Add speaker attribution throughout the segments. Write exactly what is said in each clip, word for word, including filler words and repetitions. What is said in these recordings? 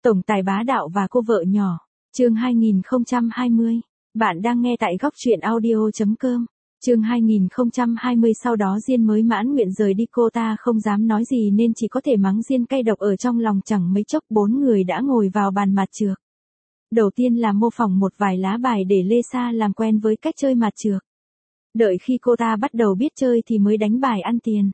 Speaker 1: Tổng tài bá đạo và cô vợ nhỏ. Chương hai nghìn không trăm hai mươi. Bạn đang nghe tại góc truyện audio chấm com. Chương hai nghìn không trăm hai mươi sau đó Diên mới mãn nguyện rời đi, cô ta không dám nói gì nên chỉ có thể mắng Diên cay độc ở trong lòng. Chẳng mấy chốc bốn người đã ngồi vào bàn mặt trược. Đầu tiên là mô phỏng một vài lá bài để Lê Sa làm quen với cách chơi mặt trược. Đợi khi cô ta bắt đầu biết chơi thì mới đánh bài ăn tiền.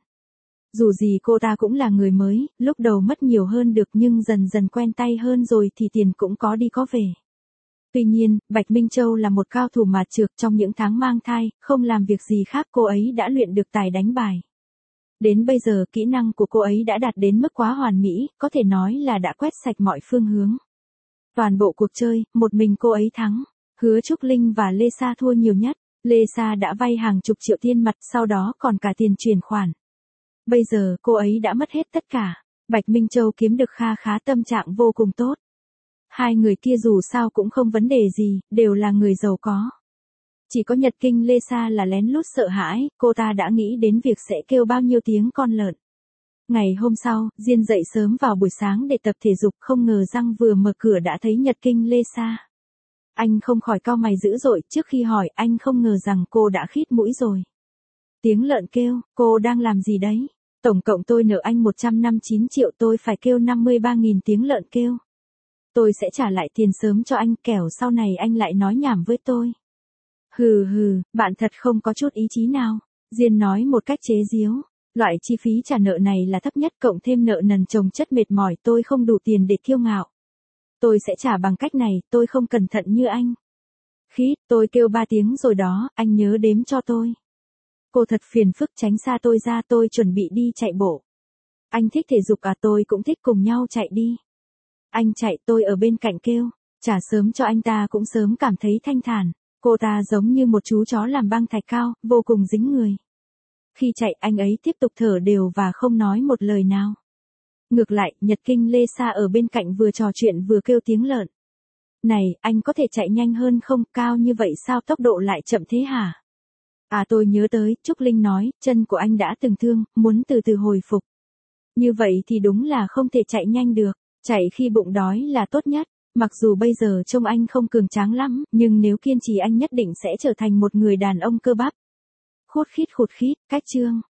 Speaker 1: Dù gì cô ta cũng là người mới, lúc đầu mất nhiều hơn được nhưng dần dần quen tay hơn rồi thì tiền cũng có đi có về. Tuy nhiên, Bạch Minh Châu là một cao thủ mặt trược, trong những tháng mang thai, không làm việc gì khác cô ấy đã luyện được tài đánh bài. Đến bây giờ kỹ năng của cô ấy đã đạt đến mức quá hoàn mỹ, có thể nói là đã quét sạch mọi phương hướng. Toàn bộ cuộc chơi, một mình cô ấy thắng. Hứa Trúc Linh và Lê Sa thua nhiều nhất. Lê Sa đã vay hàng chục triệu tiền mặt, sau đó còn cả tiền chuyển khoản. Bây giờ cô ấy đã mất hết tất cả. Bạch Minh Châu kiếm được kha khá, tâm trạng vô cùng tốt. Hai người kia dù sao cũng không vấn đề gì, đều là người giàu có. Chỉ có Nhật Kinh Lê Sa là lén lút sợ hãi, cô ta đã nghĩ đến việc sẽ kêu bao nhiêu tiếng con lợn. Ngày hôm sau, Diên dậy sớm vào buổi sáng để tập thể dục, không ngờ răng vừa mở cửa đã thấy Nhật Kinh Lê Sa. Anh không khỏi cau mày dữ dội, trước khi hỏi anh không ngờ rằng cô đã khít mũi rồi. Tiếng lợn kêu, cô đang làm gì đấy? Tổng cộng tôi nợ anh một trăm năm mươi chín triệu, tôi phải kêu năm mươi ba nghìn tiếng lợn kêu. Tôi sẽ trả lại tiền sớm cho anh, kẻo sau này anh lại nói nhảm với tôi. Hừ hừ, bạn thật không có chút ý chí nào. Diên nói một cách chế giễu. Loại chi phí trả nợ này là thấp nhất, cộng thêm nợ nần chồng chất mệt mỏi, tôi không đủ tiền để kiêu ngạo. Tôi sẽ trả bằng cách này, tôi không cẩn thận như anh. Khít, tôi kêu ba tiếng rồi đó, anh nhớ đếm cho tôi. Cô thật phiền phức, tránh xa tôi ra, tôi chuẩn bị đi chạy bộ. Anh thích thể dục à? Tôi cũng thích, cùng nhau chạy đi. Anh chạy, tôi ở bên cạnh kêu. Trả sớm cho anh ta cũng sớm cảm thấy thanh thản. Cô ta giống như một chú chó làm băng thạch cao, vô cùng dính người. Khi chạy anh ấy tiếp tục thở đều và không nói một lời nào. Ngược lại, Nhật Kinh Lê Sa ở bên cạnh vừa trò chuyện vừa kêu tiếng lợn. Này, anh có thể chạy nhanh hơn không? Cao như vậy sao tốc độ lại chậm thế hả? À, tôi nhớ tới, Trúc Linh nói, chân của anh đã từng thương, muốn từ từ hồi phục. Như vậy thì đúng là không thể chạy nhanh được, chạy khi bụng đói là tốt nhất. Mặc dù bây giờ trông anh không cường tráng lắm, nhưng nếu kiên trì anh nhất định sẽ trở thành một người đàn ông cơ bắp. Khốt khít khụt khít, cách chương.